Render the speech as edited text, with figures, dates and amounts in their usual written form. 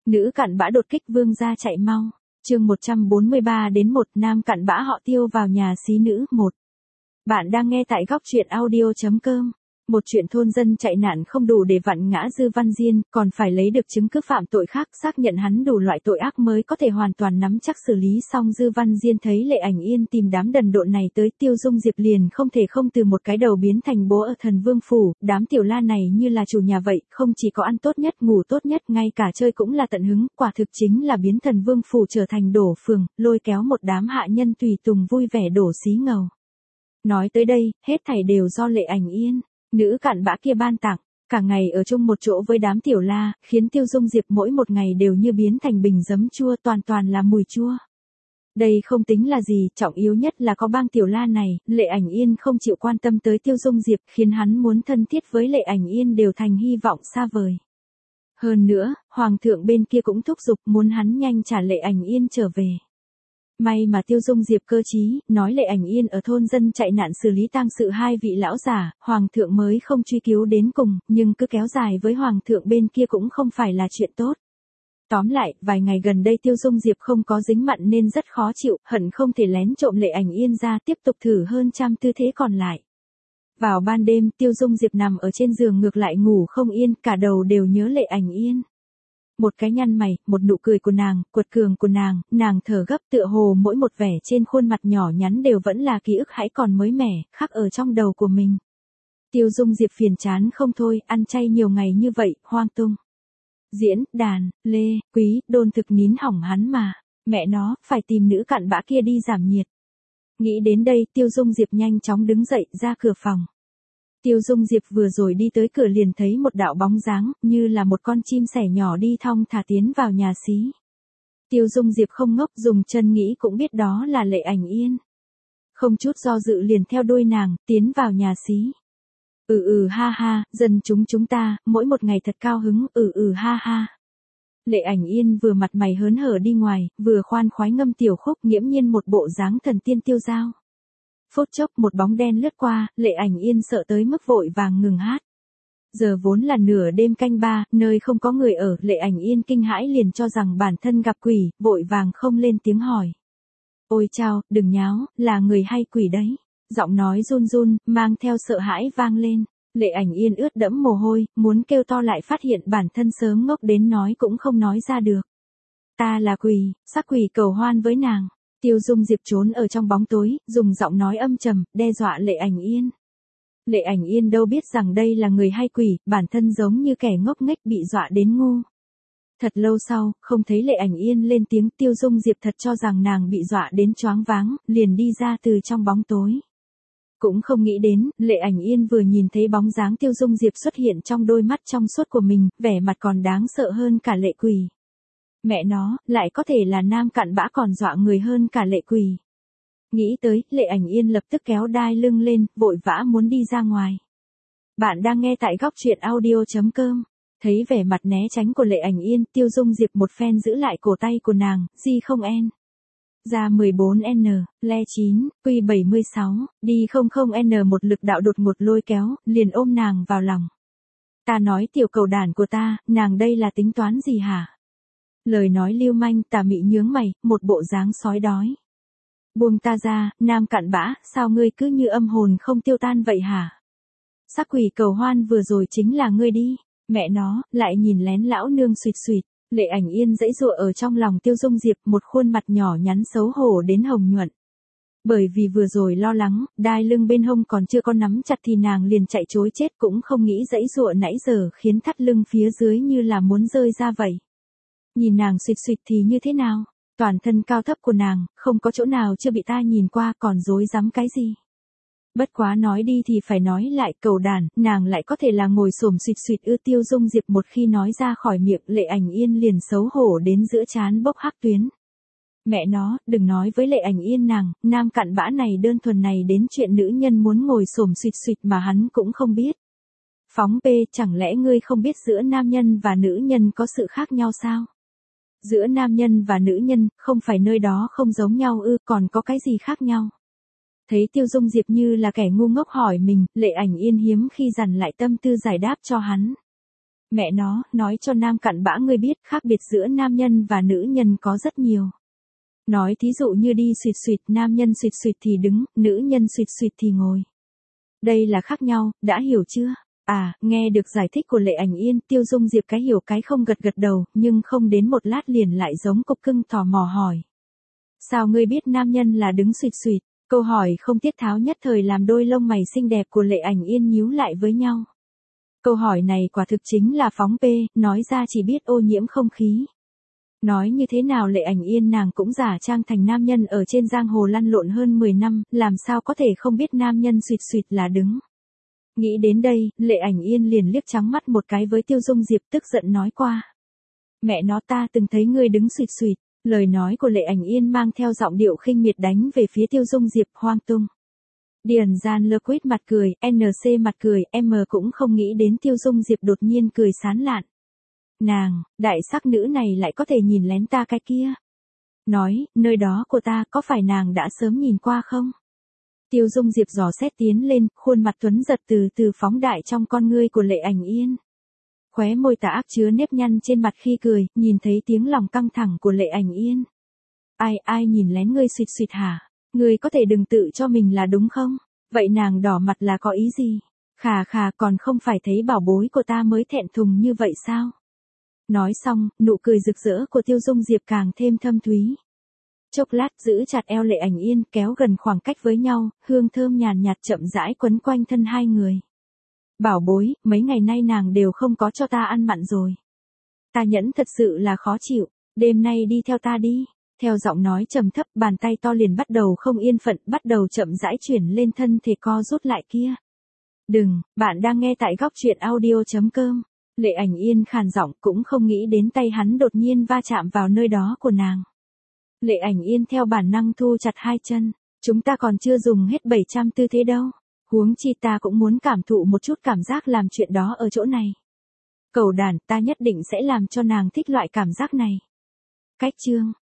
Nữ cặn bã đột kích vương gia chạy mau. Chương 143 đến 1 nam cặn bã họ Tiêu vào nhà xí nữ 1. Bạn đang nghe tại góc truyện audio.com. Một chuyện thôn dân chạy nạn không đủ để vặn ngã Dư Văn Diên, còn phải lấy được chứng cứ phạm tội khác, xác nhận hắn đủ loại tội ác mới có thể hoàn toàn nắm chắc xử lý xong. Dư Văn Diên thấy Lệ Ảnh Yên tìm đám đần độn này tới, Tiêu Dung Diệp liền không thể không từ một cái đầu biến thành bố ở Thần Vương phủ. Đám tiểu la này như là chủ nhà vậy, không chỉ có ăn tốt nhất, ngủ tốt nhất, ngay cả chơi cũng là tận hứng, quả thực chính là biến Thần Vương phủ trở thành đổ phường, lôi kéo một đám hạ nhân tùy tùng vui vẻ đổ xí ngầu. Nói tới đây, hết thảy đều do Lệ Ảnh Yên, nữ cặn bã kia ban tặng. Cả ngày ở chung một chỗ với đám tiểu la, khiến Tiêu Dung Diệp mỗi một ngày đều như biến thành bình giấm chua, toàn là mùi chua. Đây không tính là gì, trọng yếu nhất là có bang tiểu la này, Lệ Ảnh Yên không chịu quan tâm tới Tiêu Dung Diệp, khiến hắn muốn thân thiết với Lệ Ảnh Yên đều thành hy vọng xa vời. Hơn nữa, hoàng thượng bên kia cũng thúc giục muốn hắn nhanh trả Lệ Ảnh Yên trở về. May mà Tiêu Dung Diệp cơ trí, nói Lệ Ảnh Yên ở thôn dân chạy nạn xử lý tang sự hai vị lão giả, hoàng thượng mới không truy cứu đến cùng, nhưng cứ kéo dài với hoàng thượng bên kia cũng không phải là chuyện tốt. Tóm lại, vài ngày gần đây Tiêu Dung Diệp không có dính mặn nên rất khó chịu, hận không thể lén trộm Lệ Ảnh Yên ra tiếp tục thử hơn trăm tư thế còn lại. Vào ban đêm, Tiêu Dung Diệp nằm ở trên giường ngược lại ngủ không yên, cả đầu đều nhớ Lệ Ảnh Yên. Một cái nhăn mày, một nụ cười của nàng, quật cường của nàng thở gấp tựa hồ mỗi một vẻ trên khuôn mặt nhỏ nhắn đều vẫn là ký ức hãy còn mới mẻ, khắc ở trong đầu của mình. Tiêu Dung Diệp phiền chán không thôi, ăn chay nhiều ngày như vậy, hoang tung. Diễn, đàn, lê, quý, đôn thực nín hỏng hắn mà, mẹ nó, phải tìm nữ cặn bã kia đi giảm nhiệt. Nghĩ đến đây, Tiêu Dung Diệp nhanh chóng đứng dậy, ra cửa phòng. Tiêu Dung Diệp vừa rồi đi tới cửa liền thấy một đạo bóng dáng, như là một con chim sẻ nhỏ đi thong thả tiến vào nhà xí. Tiêu Dung Diệp không ngốc, dùng chân nghĩ cũng biết đó là Lệ Ảnh Yên. Không chút do dự liền theo đuôi nàng, tiến vào nhà xí. Ha ha, dân chúng ta, mỗi một ngày thật cao hứng, ha ha. Lệ Ảnh Yên vừa mặt mày hớn hở đi ngoài, vừa khoan khoái ngâm tiểu khúc, nghiễm nhiên một bộ dáng thần tiên tiêu dao. Phút chốc một bóng đen lướt qua, Lệ Ảnh Yên sợ tới mức vội vàng ngừng hát. Giờ vốn là nửa đêm canh ba, nơi không có người ở, Lệ Ảnh Yên kinh hãi liền cho rằng bản thân gặp quỷ, vội vàng không lên tiếng hỏi. Ôi chao, đừng nháo, là người hay quỷ đấy. Giọng nói run run, mang theo sợ hãi vang lên. Lệ Ảnh Yên ướt đẫm mồ hôi, muốn kêu to lại phát hiện bản thân sớm ngốc đến nói cũng không nói ra được. Ta là quỷ, sắc quỷ cầu hoan với nàng. Tiêu Dung Diệp trốn ở trong bóng tối, dùng giọng nói âm trầm, đe dọa Lệ Ảnh Yên. Lệ Ảnh Yên đâu biết rằng đây là người hay quỷ, bản thân giống như kẻ ngốc nghếch bị dọa đến ngu. Thật lâu sau, không thấy Lệ Ảnh Yên lên tiếng, Tiêu Dung Diệp thật cho rằng nàng bị dọa đến choáng váng, liền đi ra từ trong bóng tối. Cũng không nghĩ đến, Lệ Ảnh Yên vừa nhìn thấy bóng dáng Tiêu Dung Diệp xuất hiện trong đôi mắt trong suốt của mình, vẻ mặt còn đáng sợ hơn cả lệ quỷ. Mẹ nó, lại có thể là nam cặn bã còn dọa người hơn cả lệ quỷ. Nghĩ tới, Lệ Ảnh Yên lập tức kéo đai lưng lên, vội vã muốn đi ra ngoài. Bạn đang nghe tại góc truyện audio.com. Thấy vẻ mặt né tránh của Lệ Ảnh Yên, Tiêu Dung Diệp một phen giữ lại cổ tay của nàng, di không en. Ra 14N, le 9, quy 76, đi 00N một lực đạo đột ngột lôi kéo, liền ôm nàng vào lòng. Ta nói tiểu cầu đàn của ta, nàng đây là tính toán gì hả? Lời nói lưu manh, tà mị nhướng mày, một bộ dáng sói đói. Buông ta ra, nam cặn bã, sao ngươi cứ như âm hồn không tiêu tan vậy hả? Sắc quỷ cầu hoan vừa rồi chính là ngươi đi, mẹ nó, lại nhìn lén lão nương suýt suýt. Lệ Ảnh Yên dãy dụa ở trong lòng Tiêu Dung Diệp, một khuôn mặt nhỏ nhắn xấu hổ đến hồng nhuận. Bởi vì vừa rồi lo lắng, đai lưng bên hông còn chưa có nắm chặt thì nàng liền chạy trối chết, cũng không nghĩ dãy dụa nãy giờ khiến thắt lưng phía dưới như là muốn rơi ra vậy. Nhìn nàng suýt suýt thì như thế nào? Toàn thân cao thấp của nàng, không có chỗ nào chưa bị ta nhìn qua, còn rối rắm cái gì? Bất quá nói đi thì phải nói lại, cầu đàn, nàng lại có thể là ngồi xổm suýt suýt Tiêu Dung Diệp một khi nói ra khỏi miệng, Lệ Ảnh Yên liền xấu hổ đến giữa trán bốc hắc tuyến. Mẹ nó, đừng nói với Lệ Ảnh Yên nàng, nam cặn bã này đơn thuần này đến chuyện nữ nhân muốn ngồi xổm suýt suýt mà hắn cũng không biết. Phóng P, chẳng lẽ ngươi không biết giữa nam nhân và nữ nhân có sự khác nhau sao? Giữa nam nhân và nữ nhân, không phải nơi đó không giống nhau còn có cái gì khác nhau? Thấy Tiêu Dung Diệp như là kẻ ngu ngốc hỏi mình, Lệ Ảnh Yên hiếm khi dằn lại tâm tư giải đáp cho hắn. Mẹ nó, nói cho nam cặn bã ngươi biết, khác biệt giữa nam nhân và nữ nhân có rất nhiều. Nói thí dụ như đi xuyệt xuyệt, nam nhân xuyệt xuyệt thì đứng, nữ nhân xuyệt xuyệt thì ngồi. Đây là khác nhau, đã hiểu chưa? À, nghe được giải thích của Lệ Ảnh Yên, Tiêu Dung Diệp cái hiểu cái không gật gật đầu, nhưng không đến một lát liền lại giống cục cưng tò mò hỏi. Sao ngươi biết nam nhân là đứng xuyệt xuyệt? Câu hỏi không tiết tháo nhất thời làm đôi lông mày xinh đẹp của Lệ Ảnh Yên nhíu lại với nhau. Câu hỏi này quả thực chính là phóng pê, nói ra chỉ biết ô nhiễm không khí. Nói như thế nào Lệ Ảnh Yên nàng cũng giả trang thành nam nhân ở trên giang hồ lăn lộn hơn 10 năm, làm sao có thể không biết nam nhân xuyệt xuyệt là đứng. Nghĩ đến đây, Lệ Ảnh Yên liền liếc trắng mắt một cái với Tiêu Dung Diệp tức giận nói qua. Mẹ nó ta từng thấy ngươi đứng xuyệt xuyệt, lời nói của Lệ Ảnh Yên mang theo giọng điệu khinh miệt đánh về phía Tiêu Dung Diệp hoang tung. Điền Gian Lơ quýt mặt cười, NC mặt cười, M cũng không nghĩ đến Tiêu Dung Diệp đột nhiên cười sán lạn. Nàng, đại sắc nữ này lại có thể nhìn lén ta cái kia. Nói, nơi đó của ta có phải nàng đã sớm nhìn qua không? Tiêu Dung Diệp dò xét tiến lên, khuôn mặt tuấn giật từ từ phóng đại trong con ngươi của Lệ Ảnh Yên. Khóe môi tà ác chứa nếp nhăn trên mặt khi cười, nhìn thấy tiếng lòng căng thẳng của Lệ Ảnh Yên. Ai nhìn lén ngươi xuyệt xuyệt hả? Ngươi có thể đừng tự cho mình là đúng không? Vậy nàng đỏ mặt là có ý gì? Khà còn không phải thấy bảo bối của ta mới thẹn thùng như vậy sao? Nói xong, nụ cười rực rỡ của Tiêu Dung Diệp càng thêm thâm thúy. Chốc lát giữ chặt eo Lệ Ảnh Yên kéo gần khoảng cách với nhau, hương thơm nhàn nhạt chậm rãi quấn quanh thân hai người. Bảo bối, mấy ngày nay nàng đều không có cho ta ăn mặn rồi. Ta nhẫn thật sự là khó chịu, đêm nay đi theo ta đi. Theo giọng nói trầm thấp, bàn tay to liền bắt đầu không yên phận, bắt đầu chậm rãi chuyển lên thân thể co rút lại kia. Đừng, bạn đang nghe tại góc truyện audio.com. Lệ Ảnh Yên khàn giọng cũng không nghĩ đến tay hắn đột nhiên va chạm vào nơi đó của nàng. Lệ Ảnh Yên theo bản năng thu chặt hai chân, chúng ta còn chưa dùng hết 700 tư thế đâu. Huống chi ta cũng muốn cảm thụ một chút cảm giác làm chuyện đó ở chỗ này. Cầu đàn, ta nhất định sẽ làm cho nàng thích loại cảm giác này. Cách chương